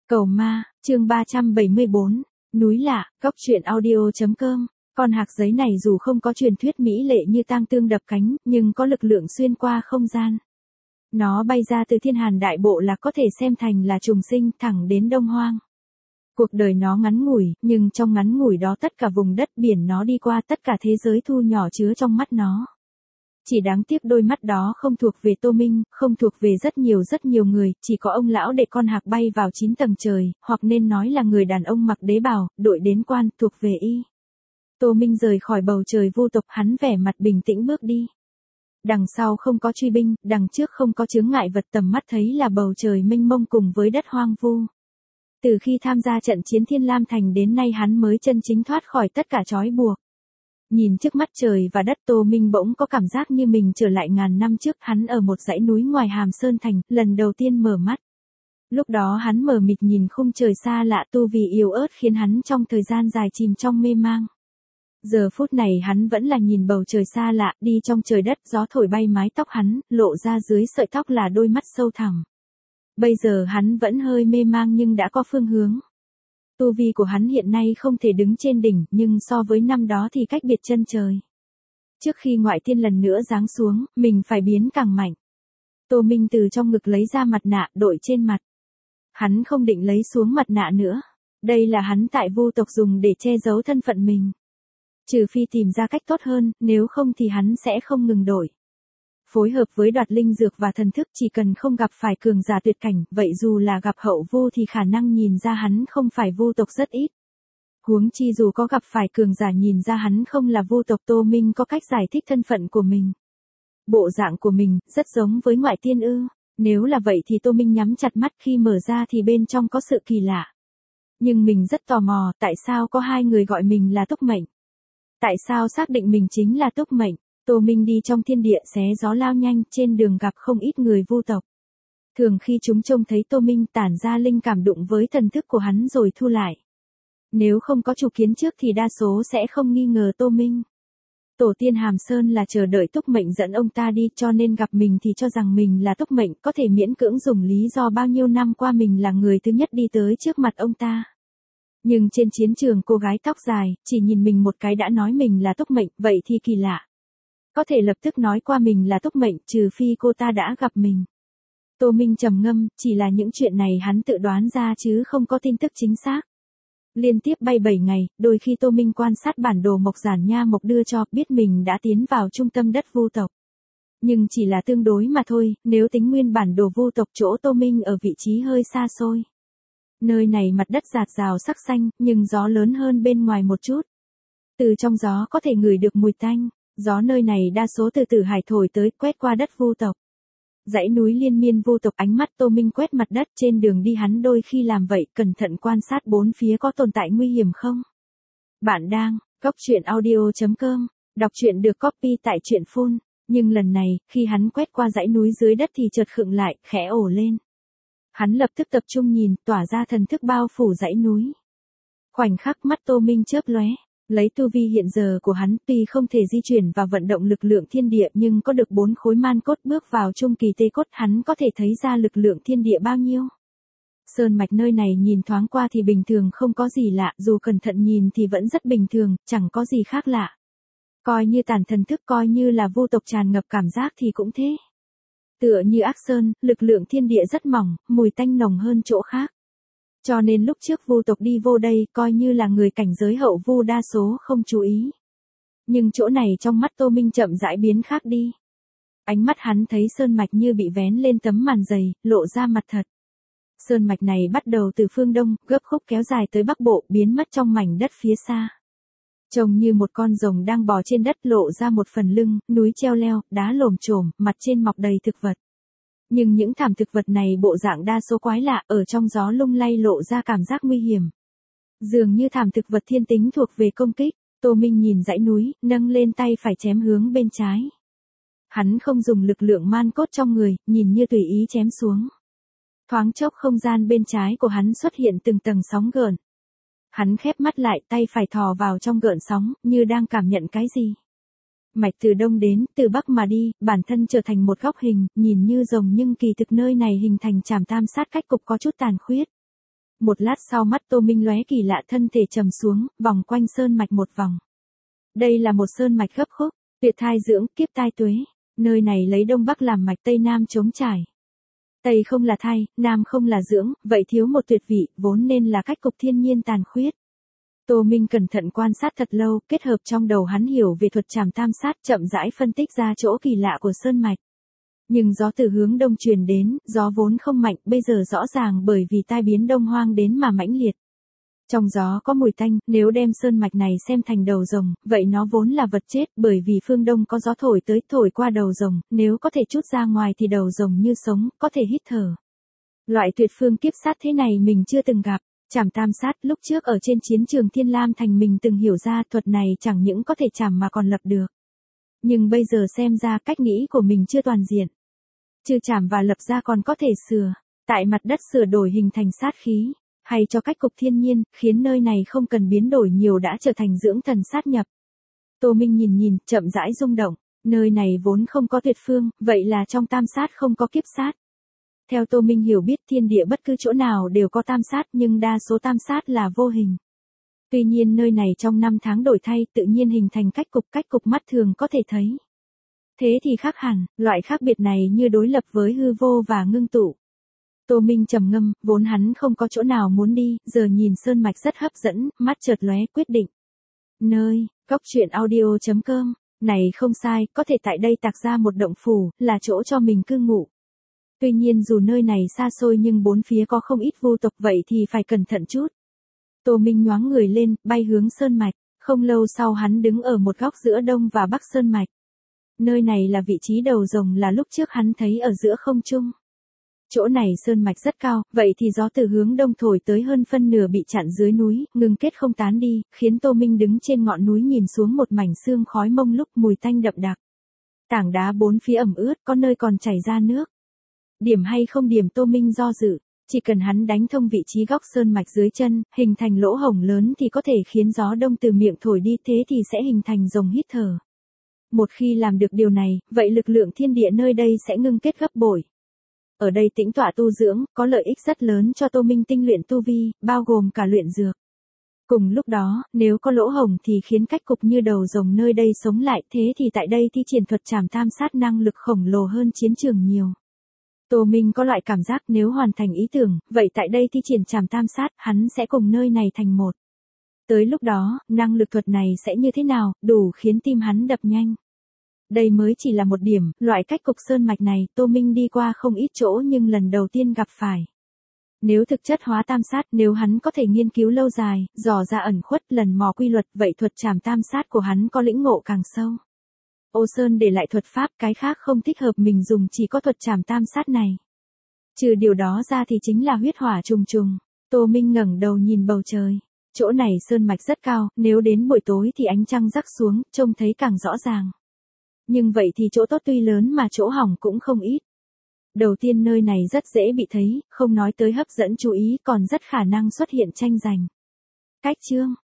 Cầu ma, chương 374, núi lạ, góc truyện audio.com. Con hạc giấy này dù không có truyền thuyết mỹ lệ như tang tương đập cánh, nhưng có lực lượng xuyên qua không gian. Nó bay ra từ thiên hàn đại bộ là có thể xem thành là trùng sinh thẳng đến đông hoang. Cuộc đời nó ngắn ngủi, nhưng trong ngắn ngủi đó tất cả vùng đất biển nó đi qua, tất cả thế giới thu nhỏ chứa trong mắt nó. Chỉ đáng tiếc đôi mắt đó không thuộc về Tô Minh, không thuộc về rất nhiều người, chỉ có ông lão để con hạc bay vào 9 tầng trời, hoặc nên nói là người đàn ông mặc đế bào, đội đến quan, thuộc về y. Tô Minh rời khỏi bầu trời vô tộc, hắn vẻ mặt bình tĩnh bước đi. Đằng sau không có truy binh, đằng trước không có chướng ngại vật, tầm mắt thấy là bầu trời mênh mông cùng với đất hoang vu. Từ khi tham gia trận chiến Thiên Lam Thành đến nay hắn mới chân chính thoát khỏi tất cả trói buộc. Nhìn trước mắt trời và đất, Tô Minh bỗng có cảm giác như mình trở lại ngàn năm trước, hắn ở một dãy núi ngoài Hàm Sơn Thành, lần đầu tiên mở mắt. Lúc đó hắn mờ mịt nhìn khung trời xa lạ, tu vi yếu ớt khiến hắn trong thời gian dài chìm trong mê mang. Giờ phút này hắn vẫn là nhìn bầu trời xa lạ, đi trong trời đất, gió thổi bay mái tóc hắn, lộ ra dưới sợi tóc là đôi mắt sâu thẳm. Bây giờ hắn vẫn hơi mê mang nhưng đã có phương hướng. Tu vi của hắn hiện nay không thể đứng trên đỉnh, nhưng so với năm đó thì cách biệt chân trời. Trước khi ngoại tiên lần nữa giáng xuống, mình phải biến càng mạnh. Tô Minh từ trong ngực lấy ra mặt nạ, đội trên mặt. Hắn không định lấy xuống mặt nạ nữa. Đây là hắn tại vô tộc dùng để che giấu thân phận mình. Trừ phi tìm ra cách tốt hơn, nếu không thì hắn sẽ không ngừng đổi. Phối hợp với đoạt linh dược và thần thức, chỉ cần không gặp phải cường giả tuyệt cảnh, vậy dù là gặp hậu vô thì khả năng nhìn ra hắn không phải vô tộc rất ít. Huống chi dù có gặp phải cường giả nhìn ra hắn không là vô tộc, Tô Minh có cách giải thích thân phận của mình. Bộ dạng của mình, rất giống với ngoại tiên ư. Nếu là vậy thì Tô Minh nhắm chặt mắt, khi mở ra thì bên trong có sự kỳ lạ. Nhưng mình rất tò mò, tại sao có hai người gọi mình là Túc Mệnh? Tại sao xác định mình chính là Túc Mệnh? Tô Minh đi trong thiên địa xé gió lao nhanh, trên đường gặp không ít người vô tộc. Thường khi chúng trông thấy Tô Minh tản ra linh cảm đụng với thần thức của hắn rồi thu lại. Nếu không có chủ kiến trước thì đa số sẽ không nghi ngờ Tô Minh. Tổ tiên Hàm Sơn là chờ đợi Túc Mệnh dẫn ông ta đi, cho nên gặp mình thì cho rằng mình là Túc Mệnh, có thể miễn cưỡng dùng lý do bao nhiêu năm qua mình là người thứ nhất đi tới trước mặt ông ta. Nhưng trên chiến trường cô gái tóc dài, chỉ nhìn mình một cái đã nói mình là Túc Mệnh, vậy thì kỳ lạ. Có thể lập tức nói qua mình là Túc Mệnh, trừ phi cô ta đã gặp mình. Tô Minh trầm ngâm, chỉ là những chuyện này hắn tự đoán ra chứ không có tin tức chính xác. Liên tiếp bay 7 ngày, đôi khi Tô Minh quan sát bản đồ Mộc Giản Nha Mộc đưa cho, biết mình đã tiến vào trung tâm đất vô tộc. Nhưng chỉ là tương đối mà thôi, nếu tính nguyên bản đồ vô tộc, chỗ Tô Minh ở vị trí hơi xa xôi. Nơi này mặt đất rạt rào sắc xanh, nhưng gió lớn hơn bên ngoài một chút. Từ trong gió có thể ngửi được mùi tanh. Gió nơi này đa số từ Tử Hải thổi tới, quét qua đất vô tộc. Dãy núi liên miên vô tộc, ánh mắt Tô Minh quét mặt đất, trên đường đi hắn đôi khi làm vậy, cẩn thận quan sát bốn phía có tồn tại nguy hiểm không. Bạn đang, góc truyện audio.com, đọc truyện được copy tại truyện phun, nhưng lần này, khi hắn quét qua dãy núi dưới đất thì chợt khựng lại, khẽ ổ lên. Hắn lập tức tập trung nhìn, tỏa ra thần thức bao phủ dãy núi. Khoảnh khắc mắt Tô Minh chớp lóe. Lấy tu vi hiện giờ của hắn, tuy không thể di chuyển và vận động lực lượng thiên địa, nhưng có được 4 khối man cốt bước vào trung kỳ tê cốt, hắn có thể thấy ra lực lượng thiên địa bao nhiêu. Sơn mạch nơi này nhìn thoáng qua thì bình thường, không có gì lạ, dù cẩn thận nhìn thì vẫn rất bình thường, chẳng có gì khác lạ. Coi như tàn thần thức, coi như là vô tộc tràn ngập cảm giác thì cũng thế. Tựa như Ác Sơn, lực lượng thiên địa rất mỏng, mùi tanh nồng hơn chỗ khác. Cho nên lúc trước vô tộc đi vô đây, coi như là người cảnh giới hậu vu đa số không chú ý. Nhưng chỗ này trong mắt Tô Minh chậm rãi biến khác đi. Ánh mắt hắn thấy sơn mạch như bị vén lên tấm màn dày, lộ ra mặt thật. Sơn mạch này bắt đầu từ phương đông, gấp khúc kéo dài tới bắc bộ, biến mất trong mảnh đất phía xa. Trông như một con rồng đang bò trên đất, lộ ra một phần lưng, núi treo leo, đá lồm chồm, mặt trên mọc đầy thực vật. Nhưng những thảm thực vật này bộ dạng đa số quái lạ, ở trong gió lung lay lộ ra cảm giác nguy hiểm. Dường như thảm thực vật thiên tính thuộc về công kích. Tô Minh nhìn dãy núi, nâng lên tay phải chém hướng bên trái. Hắn không dùng lực lượng man cốt trong người, nhìn như tùy ý chém xuống. Thoáng chốc không gian bên trái của hắn xuất hiện từng tầng sóng gợn. Hắn khép mắt lại, tay phải thò vào trong gợn sóng, như đang cảm nhận cái gì. Mạch từ đông đến, từ bắc mà đi, bản thân trở thành một góc hình, nhìn như rồng nhưng kỳ thực nơi này hình thành trảm tam sát cách cục có chút tàn khuyết. Một lát sau mắt Tô Minh lóe kỳ lạ, thân thể trầm xuống, vòng quanh sơn mạch một vòng. Đây là một sơn mạch gấp khúc, tuyệt thai dưỡng, kiếp tai tuế. Nơi này lấy đông bắc làm mạch, tây nam trống trải. Tây không là thai, nam không là dưỡng, vậy thiếu một tuyệt vị, vốn nên là cách cục thiên nhiên tàn khuyết. Tô Minh cẩn thận quan sát thật lâu, kết hợp trong đầu hắn hiểu về thuật trảm tam sát, chậm rãi phân tích ra chỗ kỳ lạ của sơn mạch. Nhưng gió từ hướng đông truyền đến, gió vốn không mạnh, bây giờ rõ ràng bởi vì tai biến đông hoang đến mà mãnh liệt. Trong gió có mùi tanh, nếu đem sơn mạch này xem thành đầu rồng, vậy nó vốn là vật chết, bởi vì phương đông có gió thổi tới, thổi qua đầu rồng, nếu có thể trút ra ngoài thì đầu rồng như sống, có thể hít thở. Loại tuyệt phương kiếp sát thế này mình chưa từng gặp. Trảm tam sát, lúc trước ở trên chiến trường Thiên Lam Thành mình từng hiểu ra thuật này chẳng những có thể trảm mà còn lập được. Nhưng bây giờ xem ra cách nghĩ của mình chưa toàn diện. Trừ trảm và lập ra còn có thể sửa, tại mặt đất sửa đổi hình thành sát khí, hay cho cách cục thiên nhiên, khiến nơi này không cần biến đổi nhiều đã trở thành dưỡng thần sát nhập. Tô Minh nhìn, chậm rãi rung động, nơi này vốn không có tuyệt phương, vậy là trong tam sát không có kiếp sát. Theo Tô Minh hiểu biết thiên địa bất cứ chỗ nào đều có tam sát nhưng đa số tam sát là vô hình. Tuy nhiên nơi này trong năm tháng đổi thay tự nhiên hình thành cách cục mắt thường có thể thấy. Thế thì khác hẳn, loại khác biệt này như đối lập với hư vô và ngưng tụ. Tô Minh trầm ngâm, vốn hắn không có chỗ nào muốn đi, giờ nhìn sơn mạch rất hấp dẫn, mắt chợt lóe quyết định. Nơi, góc truyện audio.com, này không sai, có thể tại đây tạc ra một động phủ, là chỗ cho mình cư ngụ. Tuy nhiên dù nơi này xa xôi nhưng bốn phía có không ít vu tộc vậy thì phải cẩn thận chút. Tô Minh nhoáng người lên, bay hướng sơn mạch, không lâu sau hắn đứng ở một góc giữa đông và bắc sơn mạch. Nơi này là vị trí đầu rồng là lúc trước hắn thấy ở giữa không trung. Chỗ này sơn mạch rất cao, vậy thì gió từ hướng đông thổi tới hơn phân nửa bị chặn dưới núi, ngừng kết không tán đi, khiến Tô Minh đứng trên ngọn núi nhìn xuống một mảnh sương khói mông lung, mùi tanh đậm đặc. Tảng đá bốn phía ẩm ướt, có nơi còn chảy ra nước. Điểm hay không điểm Tô Minh do dự, chỉ cần hắn đánh thông vị trí góc sơn mạch dưới chân, hình thành lỗ hổng lớn thì có thể khiến gió đông từ miệng thổi đi, thế thì sẽ hình thành rồng hít thở. Một khi làm được điều này, vậy lực lượng thiên địa nơi đây sẽ ngưng kết gấp bội. Ở đây tĩnh tọa tu dưỡng, có lợi ích rất lớn cho Tô Minh tinh luyện tu vi, bao gồm cả luyện dược. Cùng lúc đó, nếu có lỗ hổng thì khiến cách cục như đầu rồng nơi đây sống lại, thế thì tại đây thi triển thuật trảm tam sát năng lực khổng lồ hơn chiến trường nhiều. Tô Minh có loại cảm giác nếu hoàn thành ý tưởng, vậy tại đây thi triển trảm tam sát, hắn sẽ cùng nơi này thành một. Tới lúc đó, năng lực thuật này sẽ như thế nào, đủ khiến tim hắn đập nhanh. Đây mới chỉ là một điểm, loại cách cục sơn mạch này, Tô Minh đi qua không ít chỗ nhưng lần đầu tiên gặp phải. Nếu thực chất hóa tam sát, nếu hắn có thể nghiên cứu lâu dài, dò ra ẩn khuất, lần mò quy luật, vậy thuật trảm tam sát của hắn có lĩnh ngộ càng sâu. Ô Sơn để lại thuật pháp, cái khác không thích hợp mình dùng, chỉ có thuật trảm tam sát này. Trừ điều đó ra thì chính là huyết hỏa trùng trùng. Tô Minh ngẩng đầu nhìn bầu trời. Chỗ này sơn mạch rất cao, nếu đến buổi tối thì ánh trăng rắc xuống, trông thấy càng rõ ràng. Nhưng vậy thì chỗ tốt tuy lớn mà chỗ hỏng cũng không ít. Đầu tiên nơi này rất dễ bị thấy, không nói tới hấp dẫn chú ý, còn rất khả năng xuất hiện tranh giành. Cách chương